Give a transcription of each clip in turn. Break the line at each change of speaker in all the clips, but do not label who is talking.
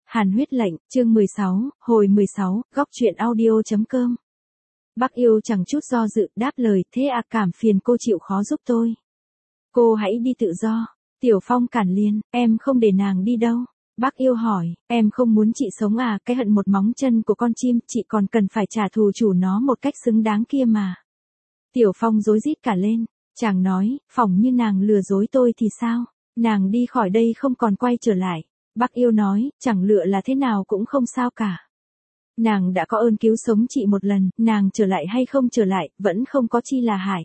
Hàn huyết lệnh, chương 16, hồi 16, góc truyện audio.com. Bác yêu chẳng chút do dự, đáp lời, thế à, cảm phiền cô chịu khó giúp tôi. Cô hãy đi tự do. Tiểu Phong cản liền, em không để nàng đi đâu. Bác yêu hỏi, em không muốn chị sống à, cái hận một móng chân của con chim, chị còn cần phải trả thù chủ nó một cách xứng đáng kia mà. Tiểu Phong rối rít cả lên, chàng nói, phỏng như nàng lừa dối tôi thì sao, nàng đi khỏi đây không còn quay trở lại. Bác yêu nói, chẳng lựa là thế nào cũng không sao cả. Nàng đã có ơn cứu sống chị một lần, nàng trở lại hay không trở lại, vẫn không có chi là hại.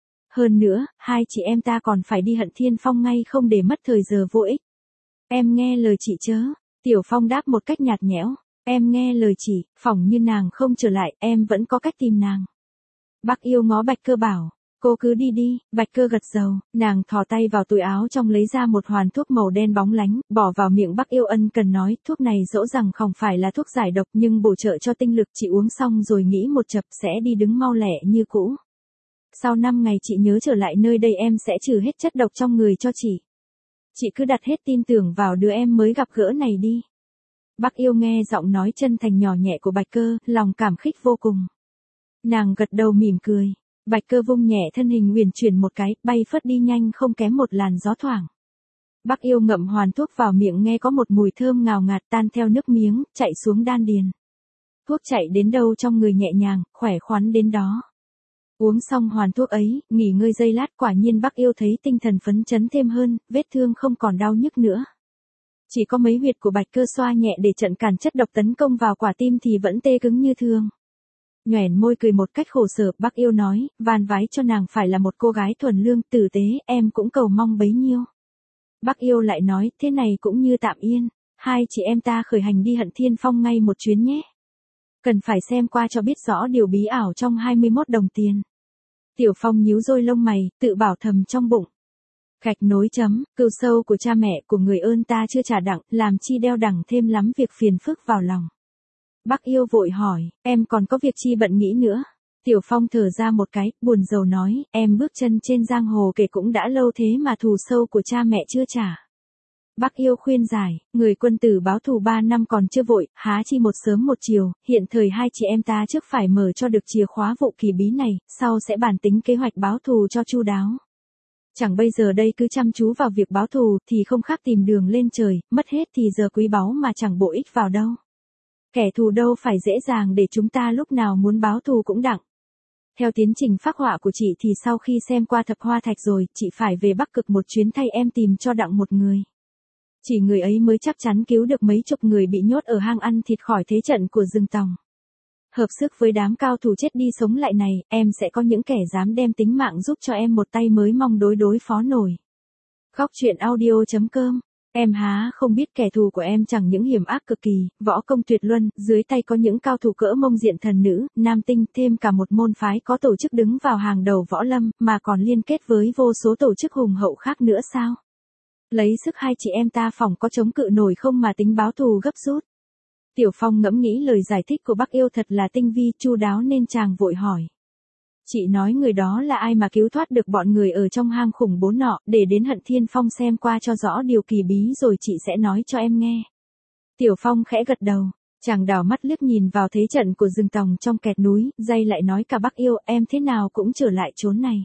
Hơn nữa, hai chị em ta còn phải đi Hận Thiên Phong ngay không để mất thời giờ vô ích. Em nghe lời chị chớ. Tiểu Phong đáp một cách nhạt nhẽo, em nghe lời chị, phỏng như nàng không trở lại, em vẫn có cách tìm nàng. Bác yêu ngó Bạch Cơ bảo, cô cứ đi đi. Bạch Cơ gật đầu, nàng thò tay vào túi áo trong lấy ra một hoàn thuốc màu đen bóng lánh, bỏ vào miệng. Bác yêu ân cần nói, thuốc này dẫu rằng không phải là thuốc giải độc nhưng bổ trợ cho tinh lực, chị uống xong rồi nghĩ một chập sẽ đi đứng mau lẹ như cũ. Sau 5 ngày chị nhớ trở lại nơi đây em sẽ trừ hết chất độc trong người cho chị. Chị cứ đặt hết tin tưởng vào đứa em mới gặp gỡ này đi. Bác yêu nghe giọng nói chân thành nhỏ nhẹ của Bạch Cơ, lòng cảm khích vô cùng. Nàng gật đầu mỉm cười. Bạch Cơ vung nhẹ thân hình huyền chuyển một cái, bay phất đi nhanh không kém một làn gió thoảng. Bác yêu ngậm hoàn thuốc vào miệng, nghe có một mùi thơm ngào ngạt tan theo nước miếng, chạy xuống đan điền. Thuốc chạy đến đâu trong người nhẹ nhàng, khỏe khoắn đến đó. Uống xong hoàn thuốc ấy, nghỉ ngơi giây lát, quả nhiên bác yêu thấy tinh thần phấn chấn thêm hơn, vết thương không còn đau nhức nữa. Chỉ có mấy huyệt của Bạch Cơ xoa nhẹ để chặn cản chất độc tấn công vào quả tim thì vẫn tê cứng như thường. Nhoẻn môi cười một cách khổ sở, bác yêu nói, van vái cho nàng phải là một cô gái thuần lương, tử tế, em cũng cầu mong bấy nhiêu. Bác yêu lại nói, thế này cũng như tạm yên, hai chị em ta khởi hành đi Hận Thiên Phong ngay một chuyến nhé. Cần phải xem qua cho biết rõ điều bí ảo trong 21 đồng tiền. Tiểu Phong nhíu đôi lông mày, tự bảo thầm trong bụng. Gạch nối chấm, cừu sâu của cha mẹ của người ơn ta chưa trả đặng, làm chi đeo đẳng thêm lắm việc phiền phức vào lòng. Bác yêu vội hỏi, em còn có việc chi bận nghĩ nữa? Tiểu Phong thở ra một cái, buồn rầu nói, em bước chân trên giang hồ kể cũng đã lâu thế mà thù sâu của cha mẹ chưa trả. Bác yêu khuyên giải, người quân tử báo thù 3 năm còn chưa vội, há chi một sớm một chiều, hiện thời hai chị em ta trước phải mở cho được chìa khóa vụ kỳ bí này, sau sẽ bàn tính kế hoạch báo thù cho chu đáo. Chẳng bây giờ đây cứ chăm chú vào việc báo thù thì không khác tìm đường lên trời, mất hết thì giờ quý báu mà chẳng bổ ích vào đâu. Kẻ thù đâu phải dễ dàng để chúng ta lúc nào muốn báo thù cũng đặng. Theo tiến trình phác họa của chị thì sau khi xem qua Thập Hoa Thạch rồi, chị phải về Bắc Cực một chuyến thay em tìm cho đặng một người. Chỉ người ấy mới chắc chắn cứu được mấy chục người bị nhốt ở hang ăn thịt khỏi thế trận của rừng tòng. Hợp sức với đám cao thủ chết đi sống lại này, em sẽ có những kẻ dám đem tính mạng giúp cho em một tay mới mong đối phó nổi. Góc truyện audio.com. Em há không biết kẻ thù của em chẳng những hiểm ác cực kỳ, võ công tuyệt luân, dưới tay có những cao thủ cỡ Mông Diện thần nữ, nam tinh, thêm cả một môn phái có tổ chức đứng vào hàng đầu võ lâm, mà còn liên kết với vô số tổ chức hùng hậu khác nữa sao? Lấy sức hai chị em ta phỏng có chống cự nổi không mà tính báo thù gấp rút. Tiểu Phong ngẫm nghĩ lời giải thích của bác yêu thật là tinh vi, chu đáo nên chàng vội hỏi. Chị nói người đó là ai mà cứu thoát được bọn người ở trong hang khủng bố nọ, để đến Hận Thiên Phong xem qua cho rõ điều kỳ bí rồi chị sẽ nói cho em nghe. Tiểu Phong khẽ gật đầu, chàng đảo mắt liếc nhìn vào thế trận của rừng tòng trong kẹt núi, dây lại nói cả bác yêu, em thế nào cũng trở lại chốn này.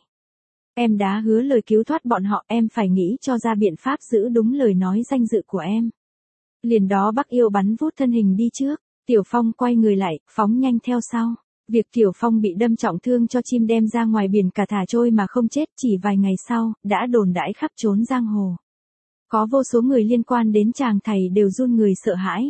Em đã hứa lời cứu thoát bọn họ, em phải nghĩ cho ra biện pháp giữ đúng lời nói danh dự của em. Liền đó bác yêu bắn vút thân hình đi trước, Tiểu Phong quay người lại, phóng nhanh theo sau. Việc Tiểu Phong bị đâm trọng thương cho chim đem ra ngoài biển cả thả trôi mà không chết chỉ vài ngày sau, đã đồn đãi khắp chốn giang hồ. Có vô số người liên quan đến chàng thầy đều run người sợ hãi.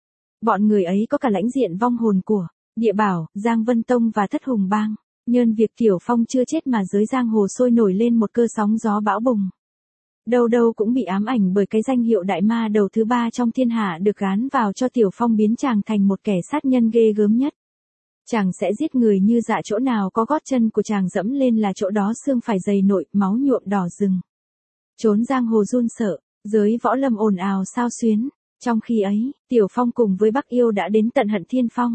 Bọn người ấy có cả lãnh diện vong hồn của Địa Bảo, Giang Vân Tông và Thất Hùng Bang. Nhân việc Tiểu Phong chưa chết mà giới giang hồ sôi nổi lên một cơn sóng gió bão bùng. Đâu đâu cũng bị ám ảnh bởi cái danh hiệu đại ma đầu thứ 3 trong thiên hạ được gán vào cho Tiểu Phong, biến chàng thành một kẻ sát nhân ghê gớm nhất. Chàng sẽ giết người như dạ, chỗ nào có gót chân của chàng dẫm lên là chỗ đó xương phải dày nội, máu nhuộm đỏ rừng. Chốn giang hồ run sợ, giới võ lâm ồn ào xao xuyến. Trong khi ấy, Tiểu Phong cùng với bác yêu đã đến tận Hận Thiên Phong.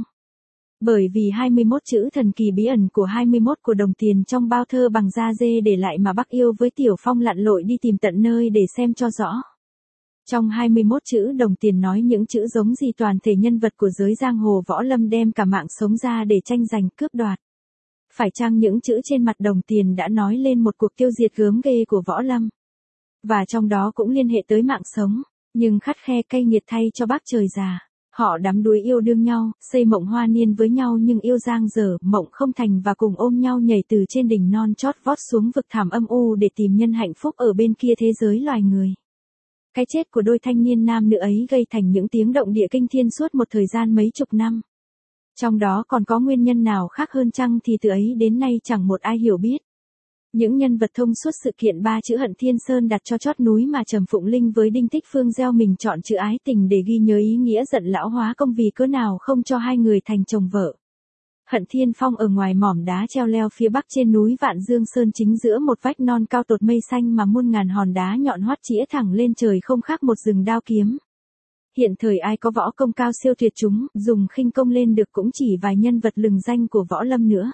Bởi vì 21 chữ thần kỳ bí ẩn của 21 của đồng tiền trong bao thơ bằng da dê để lại mà bác yêu với Tiểu Phong lặn lội đi tìm tận nơi để xem cho rõ. Trong 21 chữ đồng tiền nói những chữ giống gì toàn thể nhân vật của giới giang hồ võ lâm đem cả mạng sống ra để tranh giành cướp đoạt. Phải chăng những chữ trên mặt đồng tiền đã nói lên một cuộc tiêu diệt gớm ghê của võ lâm? Và trong đó cũng liên hệ tới mạng sống, nhưng khắt khe cay nghiệt thay cho bác trời già. Họ đắm đuối yêu đương nhau, xây mộng hoa niên với nhau nhưng yêu giang dở, mộng không thành và cùng ôm nhau nhảy từ trên đỉnh non chót vót xuống vực thẳm âm u để tìm nhân hạnh phúc ở bên kia thế giới loài người. Cái chết của đôi thanh niên nam nữ ấy gây thành những tiếng động địa kinh thiên suốt một thời gian mấy chục năm. Trong đó còn có nguyên nhân nào khác hơn chăng thì từ ấy đến nay chẳng một ai hiểu biết. Những nhân vật thông suốt sự kiện ba chữ Hận Thiên Sơn đặt cho chót núi mà Trầm Phụng Linh với Đinh Tích Phương gieo mình chọn chữ ái tình để ghi nhớ ý nghĩa giận lão hóa công vì cớ nào không cho hai người thành chồng vợ. Hận Thiên Phong ở ngoài mỏm đá treo leo phía bắc trên núi Vạn Dương Sơn chính giữa một vách non cao tột mây xanh mà muôn ngàn hòn đá nhọn hoắt chĩa thẳng lên trời không khác một rừng đao kiếm. Hiện thời ai có võ công cao siêu tuyệt chúng, dùng khinh công lên được cũng chỉ vài nhân vật lừng danh của võ lâm nữa.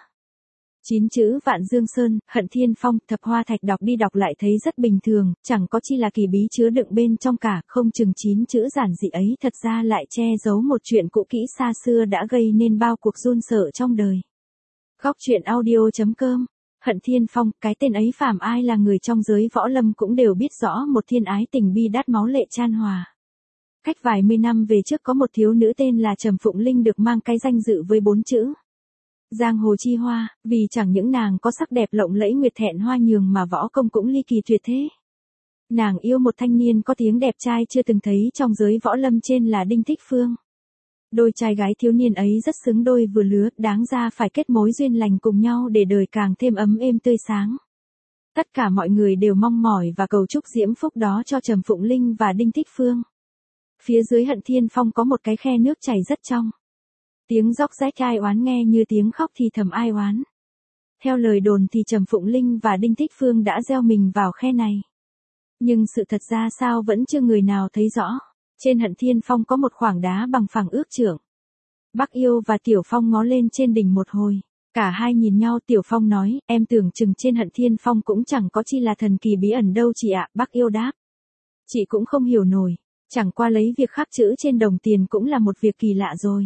9 chữ Vạn Dương Sơn, Hận Thiên Phong, Thập Hoa Thạch đọc đi đọc lại thấy rất bình thường, chẳng có chi là kỳ bí chứa đựng bên trong cả, không chừng 9 chữ giản dị ấy thật ra lại che giấu một chuyện cũ kỹ xa xưa đã gây nên bao cuộc run sợ trong đời. Góc truyện audio.com. Hận Thiên Phong, cái tên ấy phàm ai là người trong giới võ lâm cũng đều biết rõ, một thiên ái tình bi đát máu lệ chan hòa. Cách vài mươi năm về trước có một thiếu nữ tên là Trầm Phụng Linh được mang cái danh dự với 4 chữ giang hồ chi hoa, vì chẳng những nàng có sắc đẹp lộng lẫy nguyệt thẹn hoa nhường mà võ công cũng ly kỳ tuyệt thế. Nàng yêu một thanh niên có tiếng đẹp trai chưa từng thấy trong giới võ lâm trên là Đinh Tích Phương. Đôi trai gái thiếu niên ấy rất xứng đôi vừa lứa, đáng ra phải kết mối duyên lành cùng nhau để đời càng thêm ấm êm tươi sáng. Tất cả mọi người đều mong mỏi và cầu chúc diễm phúc đó cho Trầm Phụng Linh và Đinh Tích Phương. Phía dưới Hận Thiên Phong có một cái khe nước chảy rất trong. Tiếng róc rách ai oán nghe như tiếng khóc thì thầm ai oán. Theo lời đồn thì Trầm Phụng Linh và Đinh Tích Phương đã gieo mình vào khe này. Nhưng sự thật ra sao vẫn chưa người nào thấy rõ. Trên Hận Thiên Phong có một khoảng đá bằng phẳng ước chưởng. Bắc Yêu và Tiểu Phong ngó lên trên đỉnh một hồi. Cả hai nhìn nhau, Tiểu Phong nói, em tưởng chừng trên Hận Thiên Phong cũng chẳng có chi là thần kỳ bí ẩn đâu chị ạ. Bắc Yêu đáp. Chị cũng không hiểu nổi. Chẳng qua lấy việc khắc chữ trên đồng tiền cũng là một việc kỳ lạ rồi.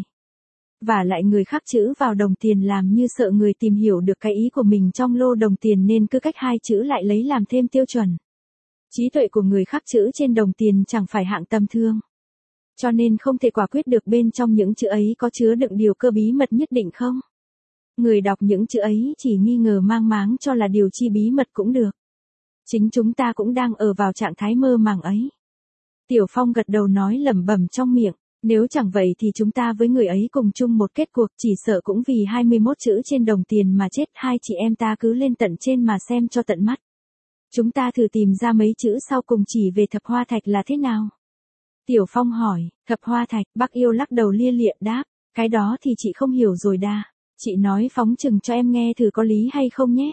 Và lại người khắc chữ vào đồng tiền làm như sợ người tìm hiểu được cái ý của mình trong lô đồng tiền nên cứ cách hai chữ lại lấy làm thêm tiêu chuẩn. Trí tuệ của người khắc chữ trên đồng tiền chẳng phải hạng tầm thường. Cho nên không thể quả quyết được bên trong những chữ ấy có chứa đựng điều cơ bí mật nhất định không. Người đọc những chữ ấy chỉ nghi ngờ mang máng cho là điều chi bí mật cũng được. Chính chúng ta cũng đang ở vào trạng thái mơ màng ấy. Tiểu Phong gật đầu nói lẩm bẩm trong miệng. Nếu chẳng vậy thì chúng ta với người ấy cùng chung một kết cuộc, chỉ sợ cũng vì 21 chữ trên đồng tiền mà chết. Hai chị em ta cứ lên tận trên mà xem cho tận mắt. Chúng ta thử tìm ra mấy chữ sau cùng chỉ về Thập Hoa Thạch là thế nào? Tiểu Phong hỏi, Thập Hoa Thạch, Bắc Yêu lắc đầu lia lịa đáp, cái đó thì chị không hiểu rồi đa. Chị nói phóng chừng cho em nghe thử có lý hay không nhé.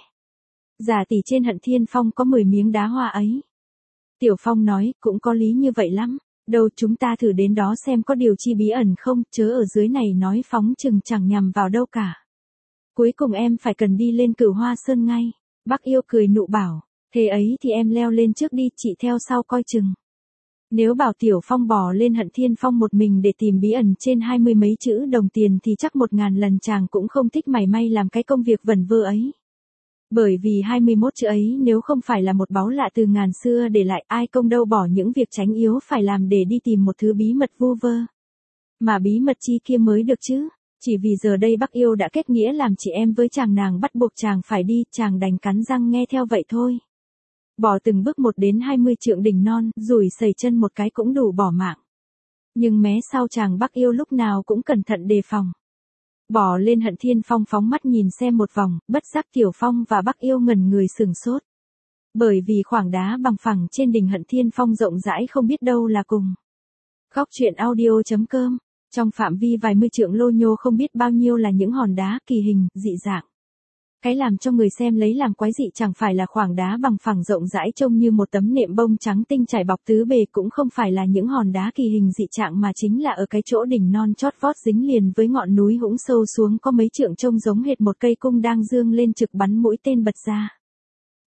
Giả tỷ trên Hận Thiên Phong có 10 miếng đá hoa ấy. Tiểu Phong nói, cũng có lý như vậy lắm. Đâu chúng ta thử đến đó xem có điều chi bí ẩn không, chớ ở dưới này nói phóng chừng chẳng nhằm vào đâu cả. Cuối cùng em phải cần đi lên Cửu Hoa Sơn ngay. Bắc Yêu cười nụ bảo, thế ấy thì em leo lên trước đi, chị theo sau coi chừng. Nếu bảo Tiểu Phong bò lên Hận Thiên Phong một mình để tìm bí ẩn trên 20 mấy chữ đồng tiền thì chắc 1000 lần chàng cũng không thích mảy may làm cái công việc vẩn vơ ấy. Bởi vì 21 chữ ấy nếu không phải là một báu lạ từ ngàn xưa để lại, ai công đâu bỏ những việc tránh yếu phải làm để đi tìm một thứ bí mật vu vơ. Mà bí mật chi kia mới được chứ, chỉ vì giờ đây Bắc Yêu đã kết nghĩa làm chị em với chàng, nàng bắt buộc chàng phải đi, chàng đành cắn răng nghe theo vậy thôi. Bỏ từng bước 1 đến 20 trượng đỉnh non, rủi sẩy chân một cái cũng đủ bỏ mạng. Nhưng mé sau chàng Bắc Yêu lúc nào cũng cẩn thận đề phòng. Bỏ lên Hận Thiên Phong phóng mắt nhìn xem một vòng, bất giác Tiểu Phong và Bắc Yêu ngẩn người sửng sốt. Bởi vì khoảng đá bằng phẳng trên đỉnh Hận Thiên Phong rộng rãi không biết đâu là cùng. Góc truyện audio.com. Trong phạm vi vài mươi trượng lô nhô không biết bao nhiêu là những hòn đá kỳ hình, dị dạng. Cái làm cho người xem lấy làm quái dị chẳng phải là khoảng đá bằng phẳng rộng rãi trông như một tấm nệm bông trắng tinh trải bọc tứ bề, cũng không phải là những hòn đá kỳ hình dị trạng, mà chính là ở cái chỗ đỉnh non chót vót dính liền với ngọn núi hũng sâu xuống có mấy trượng trông giống hệt một cây cung đang dương lên trực bắn mũi tên bật ra.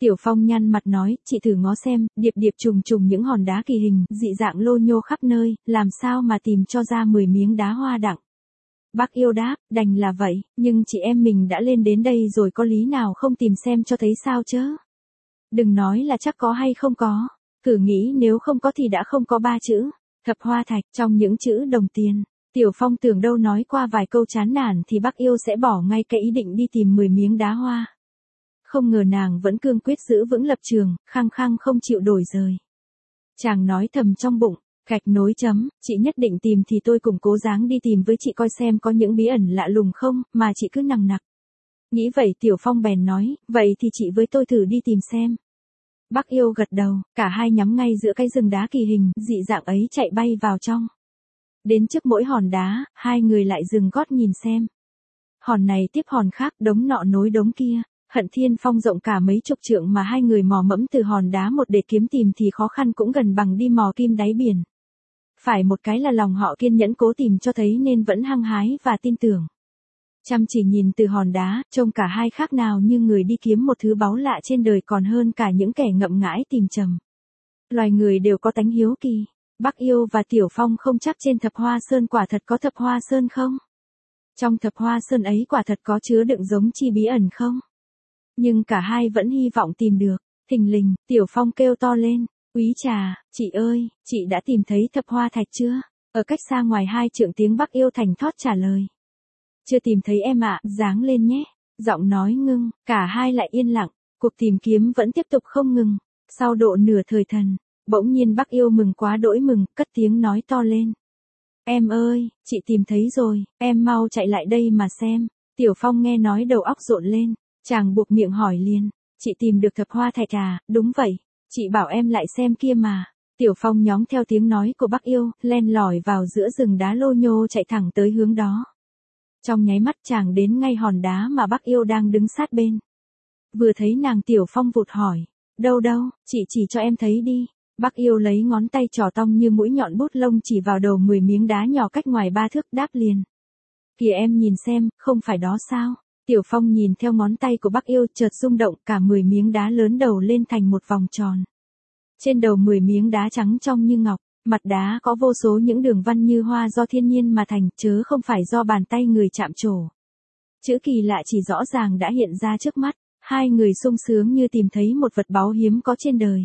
Tiểu Phong nhăn mặt nói, chị thử ngó xem, điệp điệp trùng trùng những hòn đá kỳ hình, dị dạng lô nhô khắp nơi, làm sao mà tìm cho ra 10 miếng đá hoa đặng. Bác Yêu đáp, đành là vậy, nhưng chị em mình đã lên đến đây rồi có lý nào không tìm xem cho thấy sao chớ. Đừng nói là chắc có hay không có, thử nghĩ nếu không có thì đã không có 3 chữ, thập hoa thạch trong những chữ đồng tiền. Tiểu Phong tưởng đâu nói qua vài câu chán nản thì bác Yêu sẽ bỏ ngay cái ý định đi tìm 10 miếng đá hoa. Không ngờ nàng vẫn cương quyết giữ vững lập trường, khăng khăng không chịu đổi rời. Chàng nói thầm trong bụng, gạch nối chấm, chị nhất định tìm thì tôi cùng cố gắng đi tìm với chị coi xem có những bí ẩn lạ lùng không, mà chị cứ nằng nặc. Nghĩ vậy Tiểu Phong bèn nói, vậy thì chị với tôi thử đi tìm xem. Bác Yêu gật đầu, cả hai nhắm ngay giữa cái rừng đá kỳ hình, dị dạng ấy chạy bay vào trong. Đến trước mỗi hòn đá, hai người lại dừng gót nhìn xem. Hòn này tiếp hòn khác, đống nọ nối đống kia. Hận Thiên Phong rộng cả mấy chục trượng mà hai người mò mẫm từ hòn đá một để kiếm tìm thì khó khăn cũng gần bằng đi mò kim đáy biển. Phải một cái là lòng họ kiên nhẫn cố tìm cho thấy nên vẫn hăng hái và tin tưởng. Chăm chỉ nhìn từ hòn đá, trông cả hai khác nào như người đi kiếm một thứ báu lạ trên đời còn hơn cả những kẻ ngậm ngãi tìm trầm. Loài người đều có tánh hiếu kỳ. Bác Yêu và Tiểu Phong không chắc trên thập hoa sơn quả thật có thập hoa sơn không? Trong thập hoa sơn ấy quả thật có chứa đựng giống chi bí ẩn không? Nhưng cả hai vẫn hy vọng tìm được. Thình lình, Tiểu Phong kêu to lên, úy trà, chị ơi, chị đã tìm thấy thập hoa thạch chưa? Ở cách xa ngoài 2 trượng tiếng Bác Yêu thành thót trả lời. Chưa tìm thấy em ạ, dáng lên nhé. Giọng nói ngưng, cả hai lại yên lặng, cuộc tìm kiếm vẫn tiếp tục không ngừng. Sau độ nửa thời thần, bỗng nhiên Bác Yêu mừng quá đỗi mừng, cất tiếng nói to lên. Em ơi, chị tìm thấy rồi, em mau chạy lại đây mà xem. Tiểu Phong nghe nói đầu óc rộn lên, chàng buộc miệng hỏi liền, chị tìm được thập hoa thạch à? Đúng vậy, chị bảo em lại xem kia mà. Tiểu Phong nhóng theo tiếng nói của Bác Yêu, len lỏi vào giữa rừng đá lô nhô chạy thẳng tới hướng đó. Trong nháy mắt chàng đến ngay hòn đá mà Bác Yêu đang đứng sát bên. Vừa thấy nàng Tiểu Phong vụt hỏi, đâu đâu, chị chỉ cho em thấy đi. Bác Yêu lấy ngón tay trỏ tong như mũi nhọn bút lông chỉ vào đầu 10 miếng đá nhỏ cách ngoài 3 thước đáp liền. Kìa em nhìn xem, không phải đó sao? Tiểu Phong nhìn theo ngón tay của Bác Yêu chợt rung động cả 10 miếng đá lớn đầu lên thành một vòng tròn. Trên đầu 10 miếng đá trắng trong như ngọc, mặt đá có vô số những đường văn như hoa do thiên nhiên mà thành chớ không phải do bàn tay người chạm trổ. Chữ kỳ lạ chỉ rõ ràng đã hiện ra trước mắt, hai người sung sướng như tìm thấy một vật báu hiếm có trên đời.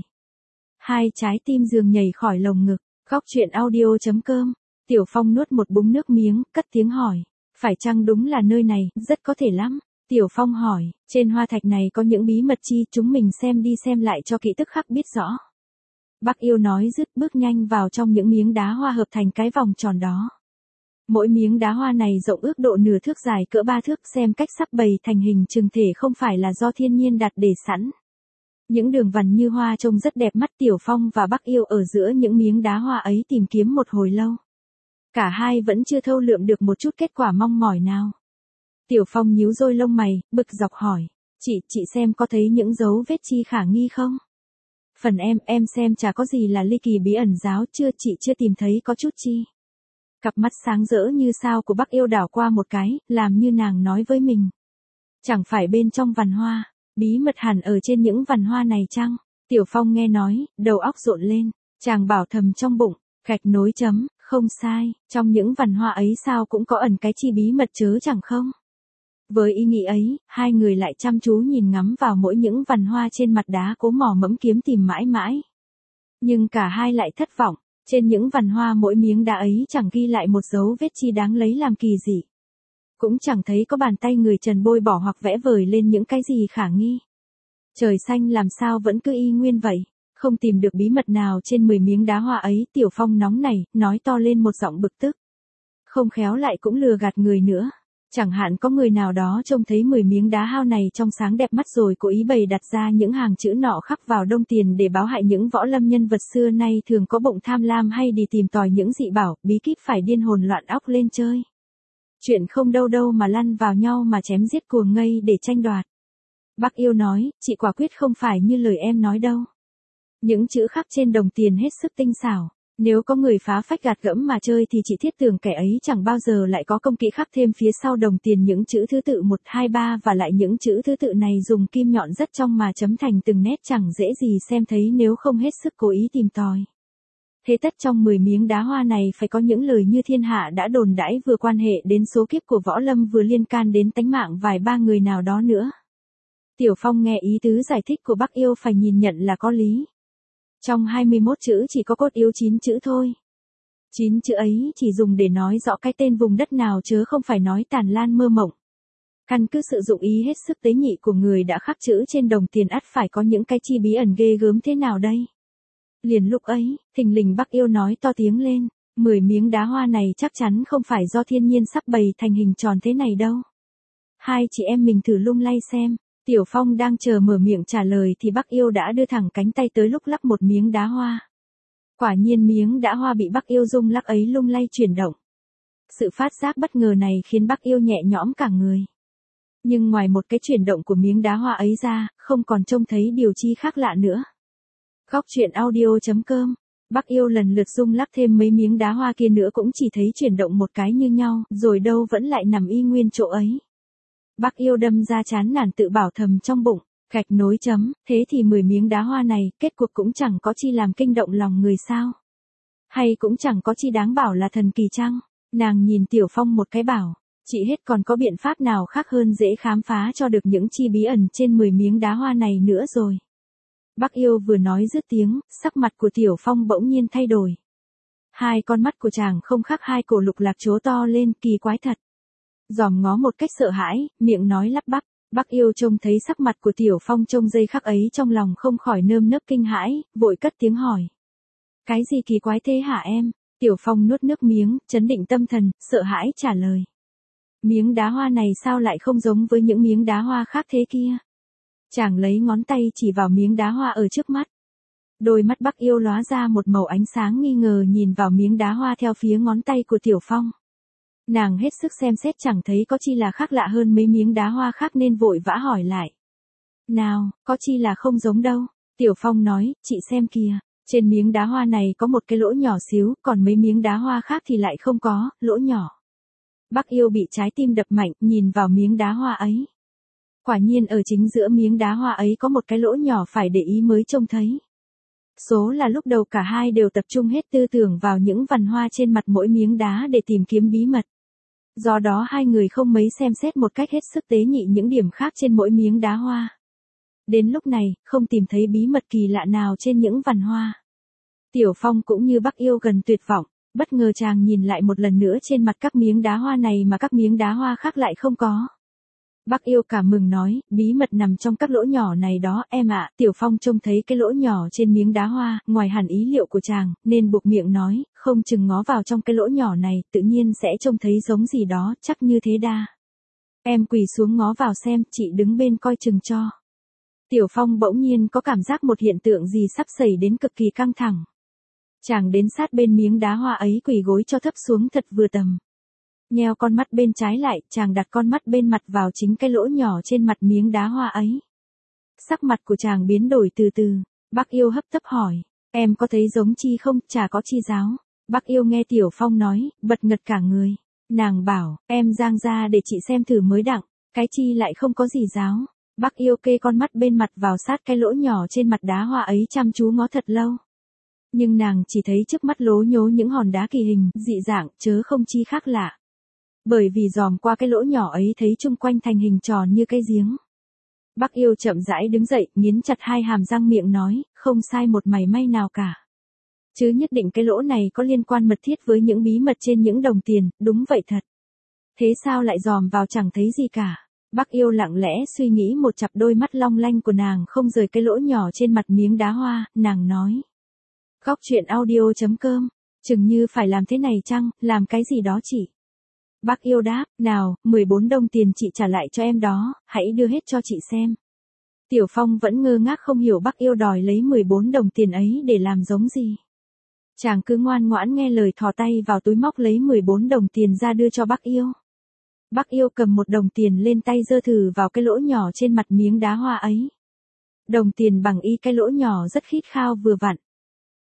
Hai trái tim dường nhảy khỏi lồng ngực, góc chuyện audio.com. Tiểu Phong nuốt một búng nước miếng, cất tiếng hỏi, phải chăng đúng là nơi này, rất có thể lắm. Tiểu Phong hỏi, trên hoa thạch này có những bí mật chi, chúng mình xem đi xem lại cho kỹ tức khắc biết rõ. Bác Yêu nói dứt bước nhanh vào trong những miếng đá hoa hợp thành cái vòng tròn đó. Mỗi miếng đá hoa này rộng ước độ nửa thước dài cỡ 3 thước xem cách sắp bày thành hình chừng thể không phải là do thiên nhiên đặt để sẵn. Những đường vằn như hoa trông rất đẹp mắt. Tiểu Phong và Bác Yêu ở giữa những miếng đá hoa ấy tìm kiếm một hồi lâu. Cả hai vẫn chưa thâu lượm được một chút kết quả mong mỏi nào. Tiểu Phong nhíu đôi lông mày, bực dọc hỏi, chị xem có thấy những dấu vết chi khả nghi không? Phần em xem chả có gì là ly kỳ bí ẩn giáo, chị chưa tìm thấy có chút chi. Cặp mắt sáng rỡ như sao của Bác Yêu đảo qua một cái, làm như nàng nói với mình. Chẳng phải bên trong vằn hoa, bí mật hẳn ở trên những vằn hoa này chăng? Tiểu Phong nghe nói, đầu óc rộn lên, chàng bảo thầm trong bụng, gạch nối chấm, không sai, trong những vằn hoa ấy sao cũng có ẩn cái chi bí mật chớ chẳng không? Với ý nghĩ ấy, hai người lại chăm chú nhìn ngắm vào mỗi những vằn hoa trên mặt đá cố mò mẫm kiếm tìm mãi mãi. Nhưng cả hai lại thất vọng, trên những vằn hoa mỗi miếng đá ấy chẳng ghi lại một dấu vết chi đáng lấy làm kỳ dị. Cũng chẳng thấy có bàn tay người trần bôi bỏ hoặc vẽ vời lên những cái gì khả nghi. Trời xanh làm sao vẫn cứ y nguyên vậy, không tìm được bí mật nào trên 10 miếng đá hoa ấy. Tiểu Phong nóng nảy, nói to lên một giọng bực tức. Không khéo lại cũng lừa gạt người nữa. Chẳng hạn có người nào đó trông thấy 10 miếng đá hao này trong sáng đẹp mắt rồi cố ý bày đặt ra những hàng chữ nọ khắc vào đông tiền để báo hại những võ lâm nhân vật xưa nay thường có bụng tham lam hay đi tìm tòi những dị bảo, bí kíp phải điên hồn loạn óc lên chơi. Chuyện không đâu đâu mà lăn vào nhau mà chém giết cuồng ngây để tranh đoạt. Bác Yêu nói, chị quả quyết không phải như lời em nói đâu. Những chữ khắc trên đồng tiền hết sức tinh xảo, Nếu có người phá phách gạt gẫm mà chơi thì chị thiết tưởng kẻ ấy chẳng bao giờ lại có công kỹ khắc thêm phía sau đồng tiền những chữ thứ tự 1, 2, 3 và lại những chữ thứ tự này dùng kim nhọn rất trong mà chấm thành từng nét chẳng dễ gì xem thấy nếu không hết sức cố ý tìm tòi. Thế tất trong 10 miếng đá hoa này phải có những lời như thiên hạ đã đồn đãi vừa quan hệ đến số kiếp của Võ Lâm vừa liên can đến tánh mạng vài ba người nào đó nữa. Tiểu Phong nghe ý tứ giải thích của Bắc Yêu phải nhìn nhận là có lý. Trong 21 chữ chỉ có cốt yếu 9 chữ thôi. 9 chữ ấy chỉ dùng để nói rõ cái tên vùng đất nào chứ không phải nói tàn lan mơ mộng. Căn cứ sự dụng ý hết sức tế nhị của người đã khắc chữ trên đồng tiền ắt phải có những cái chi bí ẩn ghê gớm thế nào đây. Liền lúc ấy, thình lình Bắc Yêu nói to tiếng lên, 10 miếng đá hoa này chắc chắn không phải do thiên nhiên sắp bày thành hình tròn thế này đâu. Hai chị em mình thử lung lay xem. Tiểu Phong đang chờ mở miệng trả lời thì Bắc Yêu đã đưa thẳng cánh tay tới lúc lắc một miếng đá hoa. Quả nhiên miếng đá hoa bị Bắc Yêu rung lắc ấy lung lay chuyển động. Sự phát giác bất ngờ này khiến Bắc Yêu nhẹ nhõm cả người. Nhưng ngoài một cái chuyển động của miếng đá hoa ấy ra, không còn trông thấy điều chi khác lạ nữa. Góc truyện audio.com. Bắc Yêu lần lượt rung lắc thêm mấy miếng đá hoa kia nữa cũng chỉ thấy chuyển động một cái như nhau, rồi đâu vẫn lại nằm y nguyên chỗ ấy. Bắc Yêu đâm ra chán nản tự bảo thầm trong bụng, gạch nối chấm, thế thì 10 miếng đá hoa này, kết cuộc cũng chẳng có chi làm kinh động lòng người sao. Hay cũng chẳng có chi đáng bảo là thần kỳ chăng. Nàng nhìn Tiểu Phong một cái bảo, chị hết còn có biện pháp nào khác hơn dễ khám phá cho được những chi bí ẩn trên 10 miếng đá hoa này nữa rồi. Bắc Yêu vừa nói dứt tiếng, sắc mặt của Tiểu Phong bỗng nhiên thay đổi. Hai con mắt của chàng không khác hai cổ lục lạc trố to lên, kỳ quái thật. Dòm ngó một cách sợ hãi, miệng nói lắp bắp. Bắc Yêu trông thấy sắc mặt của Tiểu Phong trong giây khắc ấy trong lòng không khỏi nơm nớp kinh hãi, vội cất tiếng hỏi. Cái gì kỳ quái thế hả em? Tiểu Phong nuốt nước miếng, trấn định tâm thần, sợ hãi trả lời. Miếng đá hoa này sao lại không giống với những miếng đá hoa khác thế kia? Chàng lấy ngón tay chỉ vào miếng đá hoa ở trước mắt. Đôi mắt Bắc Yêu lóa ra một màu ánh sáng nghi ngờ nhìn vào miếng đá hoa theo phía ngón tay của Tiểu Phong. Nàng hết sức xem xét chẳng thấy có chi là khác lạ hơn mấy miếng đá hoa khác nên vội vã hỏi lại. Nào, có chi là không giống đâu. Tiểu Phong nói, chị xem kìa, trên miếng đá hoa này có một cái lỗ nhỏ xíu, còn mấy miếng đá hoa khác thì lại không có, lỗ nhỏ. Bắc Yêu bị trái tim đập mạnh, nhìn vào miếng đá hoa ấy. Quả nhiên ở chính giữa miếng đá hoa ấy có một cái lỗ nhỏ phải để ý mới trông thấy. Số là lúc đầu cả hai đều tập trung hết tư tưởng vào những vằn hoa trên mặt mỗi miếng đá để tìm kiếm bí mật. Do đó hai người không mấy xem xét một cách hết sức tế nhị những điểm khác trên mỗi miếng đá hoa. Đến lúc này, không tìm thấy bí mật kỳ lạ nào trên những vằn hoa. Tiểu Phong cũng như Bắc Yêu gần tuyệt vọng, bất ngờ chàng nhìn lại một lần nữa trên mặt các miếng đá hoa này mà các miếng đá hoa khác lại không có. Bắc Yêu cảm mừng nói, bí mật nằm trong các lỗ nhỏ này đó em ạ. Tiểu Phong trông thấy cái lỗ nhỏ trên miếng đá hoa, ngoài hẳn ý liệu của chàng, nên buộc miệng nói, không chừng ngó vào trong cái lỗ nhỏ này, tự nhiên sẽ trông thấy giống gì đó, chắc như thế đa. Em quỳ xuống ngó vào xem, chị đứng bên coi chừng cho. Tiểu Phong bỗng nhiên có cảm giác một hiện tượng gì sắp xảy đến cực kỳ căng thẳng. Chàng đến sát bên miếng đá hoa ấy quỳ gối cho thấp xuống thật vừa tầm. Nheo con mắt bên trái lại, chàng đặt con mắt bên mặt vào chính cái lỗ nhỏ trên mặt miếng đá hoa ấy. Sắc mặt của chàng biến đổi từ từ. Bắc Yêu hấp tấp hỏi, em có thấy giống chi không, chả có chi giáo. Bắc Yêu nghe Tiểu Phong nói, bật ngật cả người. Nàng bảo, em giang ra để chị xem thử mới đặng, cái chi lại không có gì giáo. Bắc Yêu kê con mắt bên mặt vào sát cái lỗ nhỏ trên mặt đá hoa ấy chăm chú ngó thật lâu. Nhưng nàng chỉ thấy trước mắt lố nhố những hòn đá kỳ hình, dị dạng, chớ không chi khác lạ. Bởi vì dòm qua cái lỗ nhỏ ấy thấy chung quanh thành hình tròn như cái giếng. Bắc Yêu chậm rãi đứng dậy, nghiến chặt hai hàm răng miệng nói, không sai một mảy may nào cả. Chứ nhất định cái lỗ này có liên quan mật thiết với những bí mật trên những đồng tiền, đúng vậy thật. Thế sao lại dòm vào chẳng thấy gì cả. Bắc Yêu lặng lẽ suy nghĩ một chặp đôi mắt long lanh của nàng không rời cái lỗ nhỏ trên mặt miếng đá hoa, nàng nói. Góc truyện audio.com, chừng như phải làm thế này chăng, làm cái gì đó chị. Bắc Yêu đáp, nào, 14 đồng tiền chị trả lại cho em đó, hãy đưa hết cho chị xem. Tiểu Phong vẫn ngơ ngác không hiểu Bắc Yêu đòi lấy 14 đồng tiền ấy để làm giống gì. Chàng cứ ngoan ngoãn nghe lời thò tay vào túi móc lấy 14 đồng tiền ra đưa cho Bắc Yêu. Bắc Yêu cầm một đồng tiền lên tay giơ thử vào cái lỗ nhỏ trên mặt miếng đá hoa ấy. Đồng tiền bằng y cái lỗ nhỏ rất khít khao vừa vặn.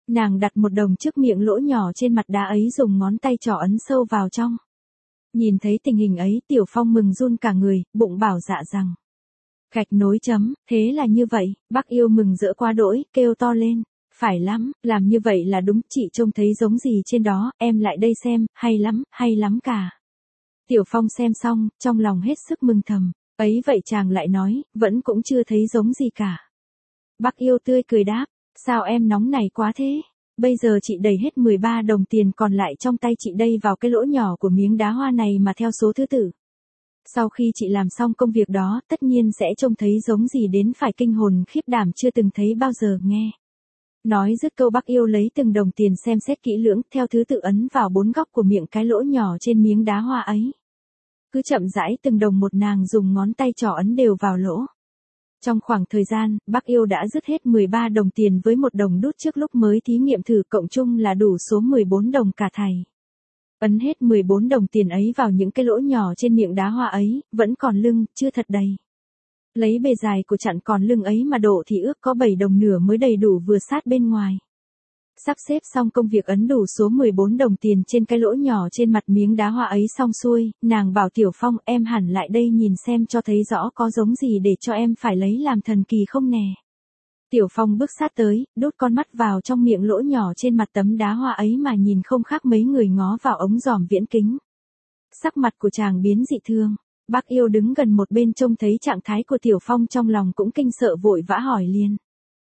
Nàng đặt một đồng trước miệng lỗ nhỏ trên mặt đá ấy, dùng ngón tay trỏ ấn sâu vào trong. Nhìn thấy tình hình ấy, Tiểu Phong mừng run cả người, bụng bảo dạ rằng. Gạch nối chấm, thế là như vậy. Bác Yêu mừng rỡ quá đỗi, kêu to lên. Phải lắm, làm như vậy là đúng, chị trông thấy giống gì trên đó, em lại đây xem, hay lắm cả. Tiểu Phong xem xong, trong lòng hết sức mừng thầm. Ấy vậy chàng lại nói, vẫn cũng chưa thấy giống gì cả. Bác Yêu tươi cười đáp, sao em nóng này quá thế? Bây giờ chị đẩy hết 13 đồng tiền còn lại trong tay chị đây vào cái lỗ nhỏ của miếng đá hoa này mà theo số thứ tự. Sau khi chị làm xong công việc đó, tất nhiên sẽ trông thấy giống gì đến phải kinh hồn khiếp đảm chưa từng thấy bao giờ nghe. Nói dứt câu, Bác Yêu lấy từng đồng tiền xem xét kỹ lưỡng, theo thứ tự ấn vào 4 góc của miệng cái lỗ nhỏ trên miếng đá hoa ấy. Cứ chậm rãi từng đồng một, nàng dùng ngón tay trỏ ấn đều vào lỗ. Trong khoảng thời gian, Bác Yêu đã dứt hết 13 đồng tiền với một đồng đút trước lúc mới thí nghiệm thử, cộng chung là đủ số 14 đồng cả thầy. Ấn hết 14 đồng tiền ấy vào những cái lỗ nhỏ trên miệng đá hoa ấy, vẫn còn lưng, chưa thật đầy. Lấy bề dài của chặn còn lưng ấy mà độ thì ước có 7 đồng nửa mới đầy đủ vừa sát bên ngoài. Sắp xếp xong công việc ấn đủ số 14 đồng tiền trên cái lỗ nhỏ trên mặt miếng đá hoa ấy xong xuôi, nàng bảo Tiểu Phong, em hẳn lại đây nhìn xem cho thấy rõ có giống gì để cho em phải lấy làm thần kỳ không nè. Tiểu Phong bước sát tới, đút con mắt vào trong miệng lỗ nhỏ trên mặt tấm đá hoa ấy mà nhìn không khác mấy người ngó vào ống dòm viễn kính. Sắc mặt của chàng biến dị thương. Bác Yêu đứng gần một bên trông thấy trạng thái của Tiểu Phong trong lòng cũng kinh sợ, vội vã hỏi liền.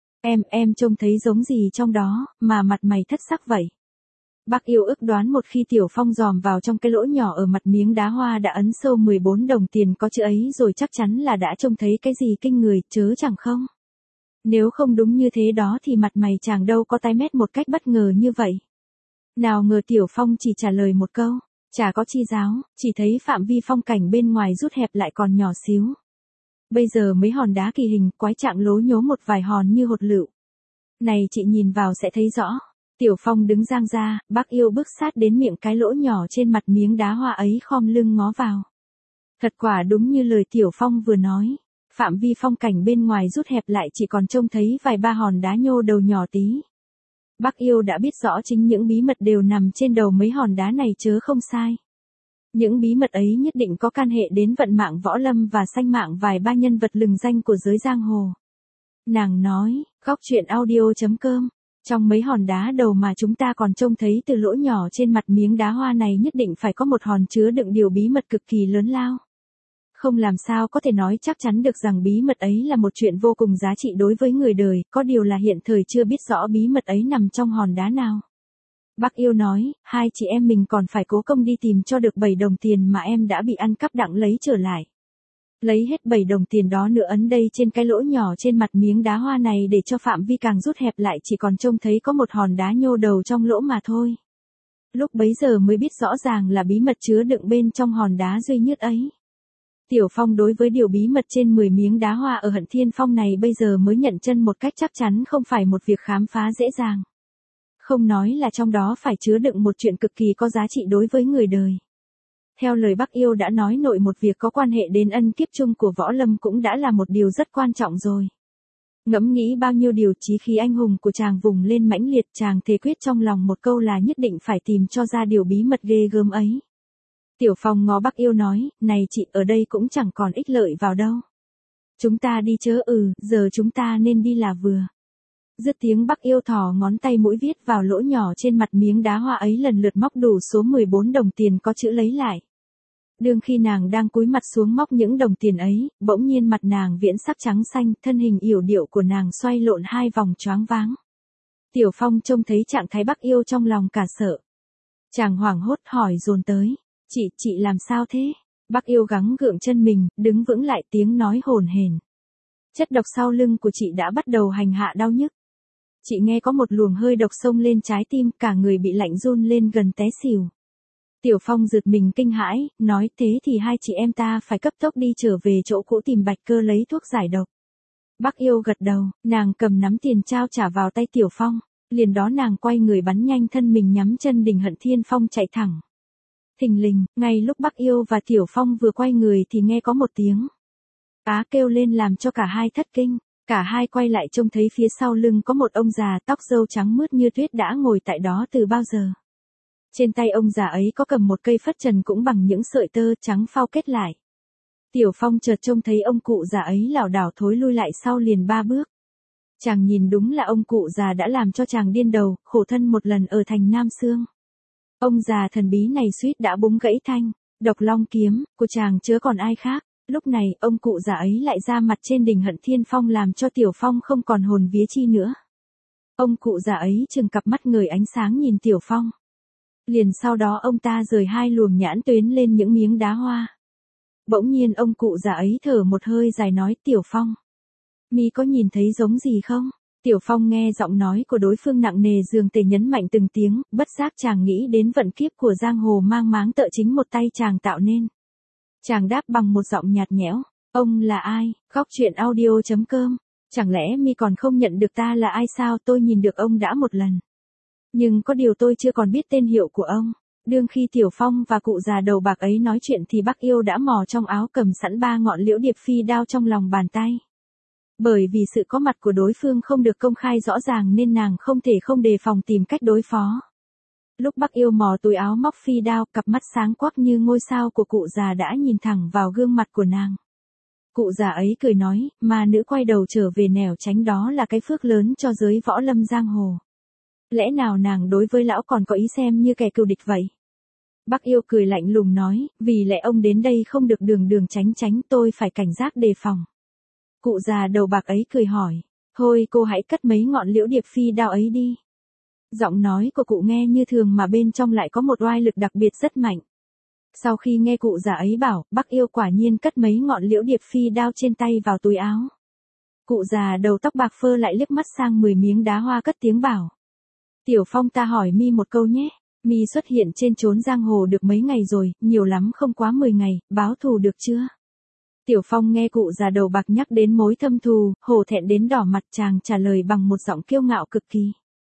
Em trông thấy giống gì trong đó, mà mặt mày thất sắc vậy? Bác Yêu ước đoán một khi Tiểu Phong dòm vào trong cái lỗ nhỏ ở mặt miếng đá hoa đã ấn sâu 14 đồng tiền có chữ ấy rồi, chắc chắn là đã trông thấy cái gì kinh người, chớ chẳng không? Nếu không đúng như thế đó thì mặt mày chàng đâu có tái mét một cách bất ngờ như vậy. Nào ngờ Tiểu Phong chỉ trả lời một câu, chả có chi giáo, chỉ thấy phạm vi phong cảnh bên ngoài rút hẹp lại còn nhỏ xíu. Bây giờ mấy hòn đá kỳ hình quái trạng lố nhố một vài hòn như hột lựu. Này chị nhìn vào sẽ thấy rõ. Tiểu Phong đứng dang ra, Bác Yêu bước sát đến miệng cái lỗ nhỏ trên mặt miếng đá hoa ấy, khom lưng ngó vào. Thật quả đúng như lời Tiểu Phong vừa nói. Phạm vi phong cảnh bên ngoài rút hẹp lại, chỉ còn trông thấy vài ba hòn đá nhô đầu nhỏ tí. Bác Yêu đã biết rõ chính những bí mật đều nằm trên đầu mấy hòn đá này chớ không sai. Những bí mật ấy nhất định có can hệ đến vận mạng võ lâm và sanh mạng vài ba nhân vật lừng danh của giới giang hồ. Nàng nói, góc truyện audio.com, trong mấy hòn đá đầu mà chúng ta còn trông thấy từ lỗ nhỏ trên mặt miếng đá hoa này nhất định phải có một hòn chứa đựng điều bí mật cực kỳ lớn lao. Không làm sao có thể nói chắc chắn được rằng bí mật ấy là một chuyện vô cùng giá trị đối với người đời, có điều là hiện thời chưa biết rõ bí mật ấy nằm trong hòn đá nào. Bác Yêu nói, hai chị em mình còn phải cố công đi tìm cho được 7 đồng tiền mà em đã bị ăn cắp đặng lấy trở lại. Lấy hết 7 đồng tiền đó nữa ấn đây trên cái lỗ nhỏ trên mặt miếng đá hoa này để cho phạm vi càng rút hẹp lại, chỉ còn trông thấy có một hòn đá nhô đầu trong lỗ mà thôi. Lúc bấy giờ mới biết rõ ràng là bí mật chứa đựng bên trong hòn đá duy nhất ấy. Tiểu Phong đối với điều bí mật trên 10 miếng đá hoa ở Hận Thiên Phong này bây giờ mới nhận chân một cách chắc chắn không phải một việc khám phá dễ dàng. Không nói là trong đó phải chứa đựng một chuyện cực kỳ có giá trị đối với người đời. Theo lời Bác Yêu đã nói, nội một việc có quan hệ đến ân kiếp chung của võ lâm cũng đã là một điều rất quan trọng rồi. Ngẫm nghĩ bao nhiêu điều, chí khí anh hùng của chàng vùng lên mãnh liệt, chàng thề quyết trong lòng một câu là nhất định phải tìm cho ra điều bí mật ghê gớm ấy. Tiểu Phong ngó Bác Yêu nói, này chị, ở đây cũng chẳng còn ích lợi vào đâu. Chúng ta đi chớ? Giờ chúng ta nên đi là vừa. Dứt tiếng, Bác Yêu thò ngón tay mũi viết vào lỗ nhỏ trên mặt miếng đá hoa ấy, lần lượt móc đủ số 14 đồng tiền có chữ lấy lại. Đương khi nàng đang cúi mặt xuống móc những đồng tiền ấy, bỗng nhiên mặt nàng viễn sắc trắng xanh, thân hình yểu điệu của nàng xoay lộn hai vòng choáng váng. Tiểu Phong trông thấy trạng thái Bác Yêu trong lòng cả sợ. Chàng hoảng hốt hỏi dồn tới, chị làm sao thế? Bác Yêu gắng gượng chân mình, đứng vững lại, tiếng nói hồn hển. Chất độc sau lưng của chị đã bắt đầu hành hạ đau nhức. Chị nghe có một luồng hơi độc xông lên trái tim, cả người bị lạnh run lên gần té xỉu. Tiểu Phong giật mình kinh hãi, nói thế thì hai chị em ta phải cấp tốc đi trở về chỗ cũ tìm Bạch Cơ lấy thuốc giải độc. Bác Yêu gật đầu, nàng cầm nắm tiền trao trả vào tay Tiểu Phong, liền đó nàng quay người bắn nhanh thân mình nhắm chân đỉnh Hận Thiên Phong chạy thẳng. Thình lình, ngay lúc Bác Yêu và Tiểu Phong vừa quay người thì nghe có một tiếng á kêu lên làm cho cả hai thất kinh. Cả hai quay lại trông thấy phía sau lưng có một ông già tóc râu trắng mướt như tuyết đã ngồi tại đó từ bao giờ. Trên tay ông già ấy có cầm một cây phất trần cũng bằng những sợi tơ trắng phao kết lại. Tiểu Phong chợt trông thấy ông cụ già ấy lảo đảo thối lui lại sau liền 3 bước. Chàng nhìn đúng là ông cụ già đã làm cho chàng điên đầu, khổ thân một lần ở thành Nam Sương. Ông già thần bí này suýt đã búng gãy thanh, độc long kiếm, của chàng chớ còn ai khác. Lúc này, ông cụ già ấy lại ra mặt trên đỉnh Hận Thiên Phong làm cho Tiểu Phong không còn hồn vía chi nữa. Ông cụ già ấy trừng cặp mắt ngời ánh sáng nhìn Tiểu Phong. Liền sau đó ông ta rời 2 luồng nhãn tuyến lên những miếng đá hoa. Bỗng nhiên ông cụ già ấy thở một hơi dài nói Tiểu Phong. Mi có nhìn thấy giống gì không? Tiểu Phong nghe giọng nói của đối phương nặng nề dường tề nhấn mạnh từng tiếng, bất giác chàng nghĩ đến vận kiếp của giang hồ mang máng tợ chính một tay chàng tạo nên. Chàng đáp bằng một giọng nhạt nhẽo, ông là ai? Góc truyện audio.com. Chẳng lẽ Mi còn không nhận được ta là ai sao? Tôi nhìn được ông đã một lần. Nhưng có điều tôi chưa còn biết tên hiệu của ông. Đương khi Tiểu Phong và cụ già đầu bạc ấy nói chuyện thì Bắc Yêu đã mò trong áo cầm sẵn 3 ngọn liễu điệp phi đao trong lòng bàn tay. Bởi vì sự có mặt của đối phương không được công khai rõ ràng nên nàng không thể không đề phòng tìm cách đối phó. Lúc Bắc Yêu mò túi áo móc phi đao, cặp mắt sáng quắc như ngôi sao của cụ già đã nhìn thẳng vào gương mặt của nàng. Cụ già ấy cười nói, mà nữ quay đầu trở về nẻo tránh đó là cái phước lớn cho giới võ lâm giang hồ. Lẽ nào nàng đối với lão còn có ý xem như kẻ cừu địch vậy? Bắc Yêu cười lạnh lùng nói, vì lẽ ông đến đây không được đường đường tránh tránh, tôi phải cảnh giác đề phòng. Cụ già đầu bạc ấy cười hỏi, thôi cô hãy cất mấy ngọn liễu điệp phi đao ấy đi. Giọng nói của cụ nghe như thường mà bên trong lại có một oai lực đặc biệt rất mạnh. Sau khi nghe cụ già ấy bảo, Bắc Yêu quả nhiên cất mấy ngọn liễu điệp phi đao trên tay vào túi áo. Cụ già đầu tóc bạc phơ lại liếc mắt sang 10 miếng đá hoa cất tiếng bảo. Tiểu Phong, ta hỏi Mi một câu nhé. Mi xuất hiện trên chốn giang hồ được mấy ngày rồi, nhiều lắm không quá 10 ngày, báo thù được chưa? Tiểu Phong nghe cụ già đầu bạc nhắc đến mối thâm thù, hổ thẹn đến đỏ mặt, chàng trả lời bằng một giọng kiêu ngạo cực kỳ.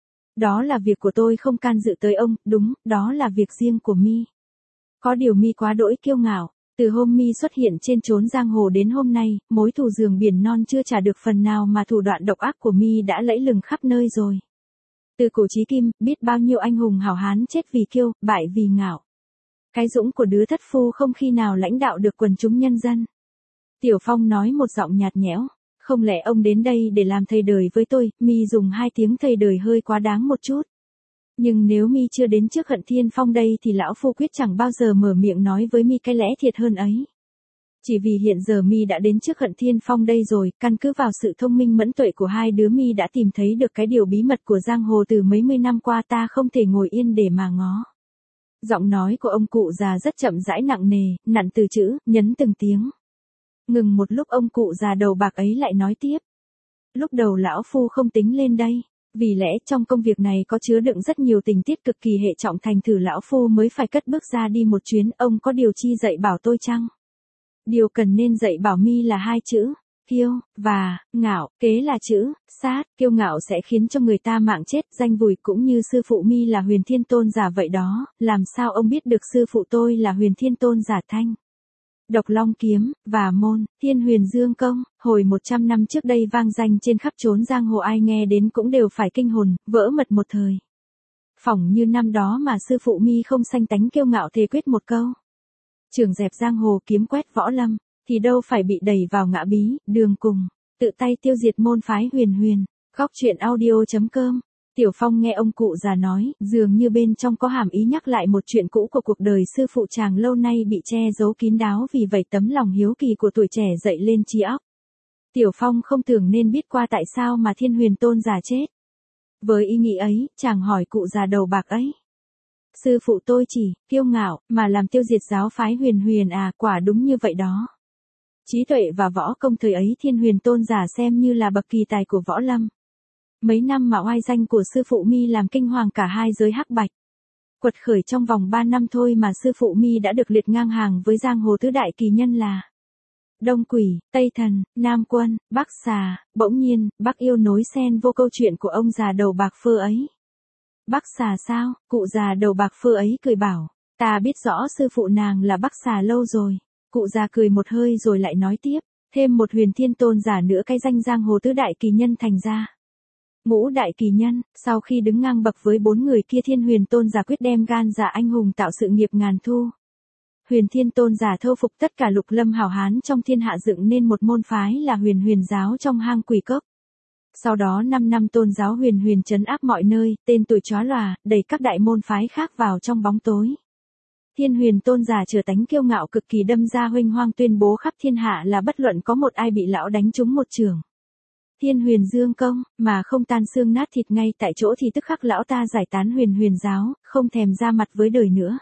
Đó là việc của tôi, không can dự tới ông, đúng, đó là việc riêng của Mi. Có điều Mi quá đỗi kiêu ngạo, từ hôm Mi xuất hiện trên chốn giang hồ đến hôm nay, mối thù giường biển non chưa trả được phần nào mà thủ đoạn độc ác của Mi đã lẫy lừng khắp nơi rồi. Từ cổ chí kim, biết bao nhiêu anh hùng hảo hán chết vì kiêu, bại vì ngạo. Cái dũng của đứa thất phu không khi nào lãnh đạo được quần chúng nhân dân. Tiểu Phong nói một giọng nhạt nhẽo, không lẽ ông đến đây để làm thầy đời với tôi? Mi dùng 2 tiếng thầy đời hơi quá đáng một chút. Nhưng nếu Mi chưa đến trước Hận Thiên Phong đây thì lão phu quyết chẳng bao giờ mở miệng nói với Mi cái lẽ thiệt hơn ấy. Chỉ vì hiện giờ Mi đã đến trước Hận Thiên Phong đây rồi, căn cứ vào sự thông minh mẫn tuệ của hai đứa Mi đã tìm thấy được cái điều bí mật của giang hồ từ mấy mươi năm qua, ta không thể ngồi yên để mà ngó. Giọng nói của ông cụ già rất chậm rãi nặng nề, nặn từ chữ, nhấn từng tiếng. Ngừng một lúc ông cụ già đầu bạc ấy lại nói tiếp. Lúc đầu lão phu không tính lên đây, vì lẽ trong công việc này có chứa đựng rất nhiều tình tiết cực kỳ hệ trọng, thành thử lão phu mới phải cất bước ra đi một chuyến. Ông có điều chi dạy bảo tôi chăng? Điều cần nên dạy bảo Mi là 2 chữ, kiêu, và, ngạo, kế là chữ, sát. Kiêu ngạo sẽ khiến cho người ta mạng chết, danh vùi, cũng như sư phụ Mi là Huyền Thiên Tôn giả vậy đó. Làm sao ông biết được sư phụ tôi là Huyền Thiên Tôn giả Thanh? Độc Long Kiếm, và môn, Thiên Huyền Dương Công, hồi 100 năm trước đây vang danh trên khắp chốn giang hồ, ai nghe đến cũng đều phải kinh hồn, vỡ mật một thời. Phỏng như năm đó mà sư phụ Mi không sanh tánh kiêu ngạo thề quyết một câu. Trường dẹp giang hồ kiếm quét võ lâm, thì đâu phải bị đẩy vào ngã bí, đường cùng, tự tay tiêu diệt môn phái Huyền Huyền. Góc truyện audio.com. Tiểu Phong nghe ông cụ già nói, dường như bên trong có hàm ý nhắc lại một chuyện cũ của cuộc đời sư phụ chàng lâu nay bị che giấu kín đáo, vì vậy tấm lòng hiếu kỳ của tuổi trẻ dậy lên trí óc. Tiểu Phong không tưởng nên biết qua tại sao mà Thiên Huyền Tôn giả chết. Với ý nghĩ ấy, chàng hỏi cụ già đầu bạc ấy. Sư phụ tôi chỉ, kiêu ngạo, mà làm tiêu diệt giáo phái Huyền Huyền à? Quả đúng như vậy đó. Trí tuệ và võ công thời ấy Thiên Huyền Tôn giả xem như là bậc kỳ tài của võ lâm. Mấy năm mà oai danh của sư phụ Mi làm kinh hoàng cả hai giới hắc bạch. Quật khởi trong vòng 3 năm thôi mà sư phụ Mi đã được liệt ngang hàng với giang hồ tứ đại kỳ nhân là Đông Quỷ, Tây Thần, Nam Quân, Bắc Xà. Bỗng nhiên, Bắc Yêu nối xen vô câu chuyện của ông già đầu bạc phơ ấy. Bắc Xà sao? Cụ già đầu bạc phơ ấy cười bảo, ta biết rõ sư phụ nàng là Bắc Xà lâu rồi. Cụ già cười một hơi rồi lại nói tiếp, Thêm một huyền thiên tôn giả nữa, cái danh giang hồ tứ đại kỳ nhân thành ra. Ngũ đại kỳ nhân, sau khi đứng ngang bậc với 4 người kia, thiên huyền tôn giả quyết đem gan dạ anh hùng tạo sự nghiệp ngàn thu. Huyền thiên tôn giả thâu phục tất cả lục lâm hảo hán trong thiên hạ, dựng nên một môn phái là huyền huyền giáo trong hang quỷ cốc. Sau đó 5 năm tôn giáo huyền huyền trấn áp mọi nơi, tên tuổi chóa lòa, đẩy các đại môn phái khác vào trong bóng tối. Thiên huyền tôn giả trở tánh kiêu ngạo cực kỳ, đâm ra huênh hoang tuyên bố khắp thiên hạ là bất luận có một ai bị lão đánh trúng một chưởng. Thiên huyền dương công, mà không tan xương nát thịt ngay tại chỗ thì tức khắc lão ta giải tán huyền huyền giáo, không thèm ra mặt với đời nữa.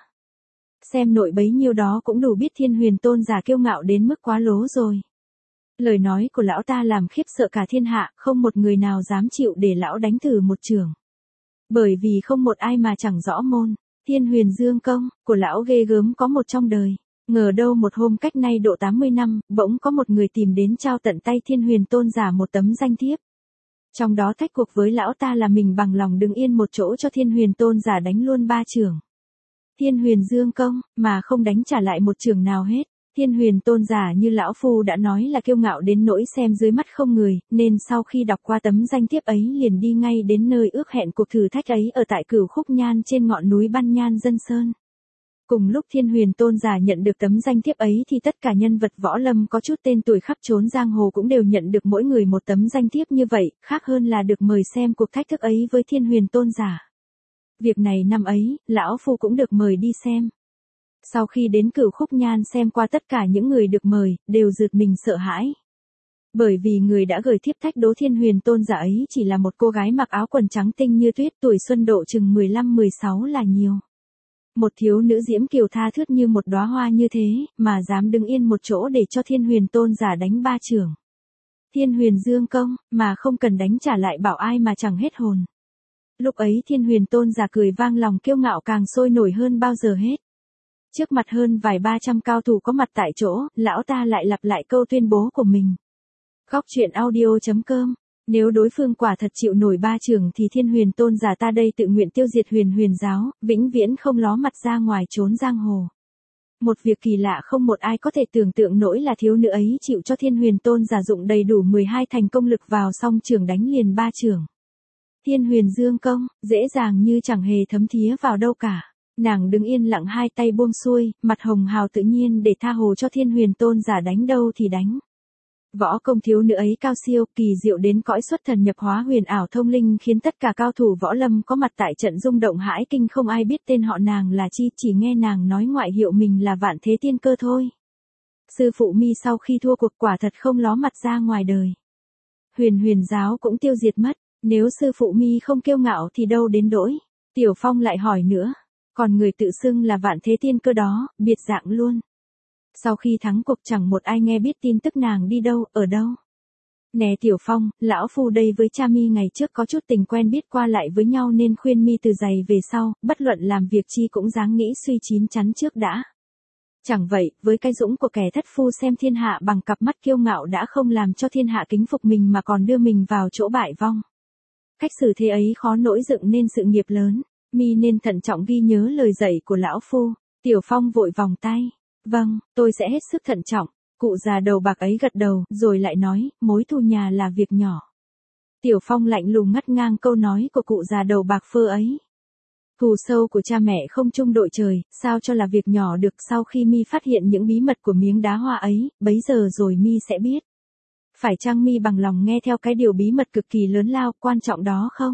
Xem nội bấy nhiêu đó cũng đủ biết thiên huyền tôn giả kiêu ngạo đến mức quá lố rồi. Lời nói của lão ta làm khiếp sợ cả thiên hạ, không một người nào dám chịu để lão đánh thử một chưởng. Bởi vì không một ai mà chẳng rõ môn thiên huyền dương công của lão ghê gớm có một trong đời. Ngờ đâu một hôm cách nay độ 80 năm, bỗng có một người tìm đến trao tận tay thiên huyền tôn giả một tấm danh thiếp. Trong đó thách cuộc với lão ta là mình bằng lòng đứng yên một chỗ cho thiên huyền tôn giả đánh luôn 3 chưởng. Thiên huyền dương công, mà không đánh trả lại một chưởng nào hết. Thiên huyền tôn giả như lão phu đã nói là kiêu ngạo đến nỗi xem dưới mắt không người, nên sau khi đọc qua tấm danh thiếp ấy liền đi ngay đến nơi ước hẹn cuộc thử thách ấy ở tại Cửu Khúc Nhan trên ngọn núi Ban Nhan Dân Sơn. Cùng lúc thiên huyền tôn giả nhận được tấm danh thiếp ấy thì tất cả nhân vật võ lâm có chút tên tuổi khắp chốn giang hồ cũng đều nhận được mỗi người một tấm danh thiếp như vậy, khác hơn là được mời xem cuộc thách thức ấy với thiên huyền tôn giả. Việc này năm ấy, lão phu cũng được mời đi xem. Sau khi đến Cửu Khúc Nhan xem qua tất cả những người được mời, đều rụt mình sợ hãi. Bởi vì người đã gửi thiếp thách đố thiên huyền tôn giả ấy chỉ là một cô gái mặc áo quần trắng tinh như tuyết, tuổi xuân độ chừng 15-16 là nhiều. Một thiếu nữ diễm kiều tha thướt như một đóa hoa như thế, mà dám đứng yên một chỗ để cho thiên huyền tôn giả đánh 3 chưởng. Thiên huyền dương công, mà không cần đánh trả lại bảo ai mà chẳng hết hồn. Lúc ấy thiên huyền tôn giả cười vang, lòng kiêu ngạo càng sôi nổi hơn bao giờ hết. Trước mặt hơn vài 300 cao thủ có mặt tại chỗ, lão ta lại lặp lại câu tuyên bố của mình. Góc truyện audio.com. Nếu đối phương quả thật chịu nổi 3 chưởng thì thiên huyền tôn giả ta đây tự nguyện tiêu diệt huyền huyền giáo, vĩnh viễn không ló mặt ra ngoài trốn giang hồ. Một việc kỳ lạ không một ai có thể tưởng tượng nổi là thiếu nữ ấy chịu cho thiên huyền tôn giả dụng đầy đủ 12 thành công lực vào song chưởng đánh liền 3 chưởng. Thiên huyền dương công, dễ dàng như chẳng hề thấm thía vào đâu cả. Nàng đứng yên lặng, hai tay buông xuôi, mặt hồng hào tự nhiên để tha hồ cho thiên huyền tôn giả đánh đâu thì đánh. Võ công thiếu nữ ấy cao siêu, kỳ diệu đến cõi xuất thần nhập hóa, huyền ảo thông linh, khiến tất cả cao thủ võ lâm có mặt tại trận rung động hãi kinh, không ai biết tên họ nàng là chi, chỉ nghe nàng nói ngoại hiệu mình là Vạn Thế Tiên Cơ thôi. Sư phụ Mi sau khi thua cuộc quả thật không ló mặt ra ngoài đời. Huyền huyền giáo cũng tiêu diệt mất, nếu sư phụ Mi không kiêu ngạo thì đâu đến đỗi. Tiểu Phong lại hỏi nữa, còn người tự xưng là Vạn Thế Tiên Cơ đó, biệt dạng luôn. Sau khi thắng cuộc chẳng một ai nghe biết tin tức nàng đi đâu, ở đâu. Nè Tiểu Phong, lão phu đây với cha Mi ngày trước có chút tình quen biết qua lại với nhau nên khuyên Mi từ giày về sau, bất luận làm việc chi cũng dáng nghĩ suy chín chắn trước đã. Chẳng vậy, với cái dũng của kẻ thất phu xem thiên hạ bằng cặp mắt kiêu ngạo đã không làm cho thiên hạ kính phục mình mà còn đưa mình vào chỗ bại vong. Cách xử thế ấy khó nổi dựng nên sự nghiệp lớn, Mi nên thận trọng ghi nhớ lời dạy của lão phu. Tiểu Phong vội vòng tay. Vâng, tôi sẽ hết sức thận trọng. Cụ già đầu bạc ấy gật đầu, rồi lại nói, mối thù nhà là việc nhỏ. Tiểu Phong lạnh lùng ngắt ngang câu nói của cụ già đầu bạc phơ ấy. Thù sâu của cha mẹ không chung đội trời, sao cho là việc nhỏ được. Sau khi Mi phát hiện những bí mật của miếng đá hoa ấy, bấy giờ rồi Mi sẽ biết. Phải chăng Mi bằng lòng nghe theo cái điều bí mật cực kỳ lớn lao, quan trọng đó không?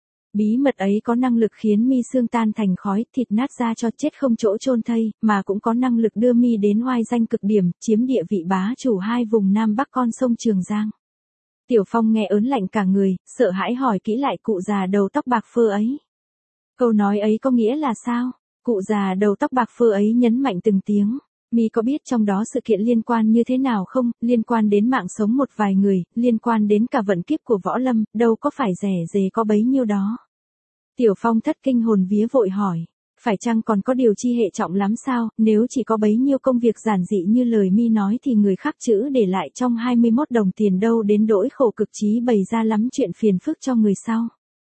Bí mật ấy có năng lực khiến Mi xương tan thành khói, thịt nát ra cho chết không chỗ chôn thây, mà cũng có năng lực đưa Mi đến oai danh cực điểm, chiếm địa vị bá chủ 2 vùng Nam Bắc con sông Trường Giang. Tiểu Phong nghe ớn lạnh cả người, sợ hãi hỏi kỹ lại cụ già đầu tóc bạc phơ ấy. Câu nói ấy có nghĩa là sao? Cụ già đầu tóc bạc phơ ấy nhấn mạnh từng tiếng. Mi có biết trong đó sự kiện liên quan như thế nào không? Liên quan đến mạng sống một vài người, liên quan đến cả vận kiếp của võ lâm, đâu có phải rẻ rề có bấy nhiêu đó. Tiểu Phong thất kinh hồn vía vội hỏi, phải chăng còn có điều chi hệ trọng lắm sao? Nếu chỉ có bấy nhiêu công việc giản dị như lời Mi nói thì người khác chữ để lại trong 21 đồng tiền đâu đến đỗi khổ cực chí bày ra lắm chuyện phiền phức cho người sau.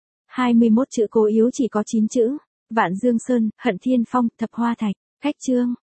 21 chữ cố yếu chỉ có 9 chữ. Vạn Dương Sơn, Hận Thiên Phong, Thập Hoa Thạch. Khách chương.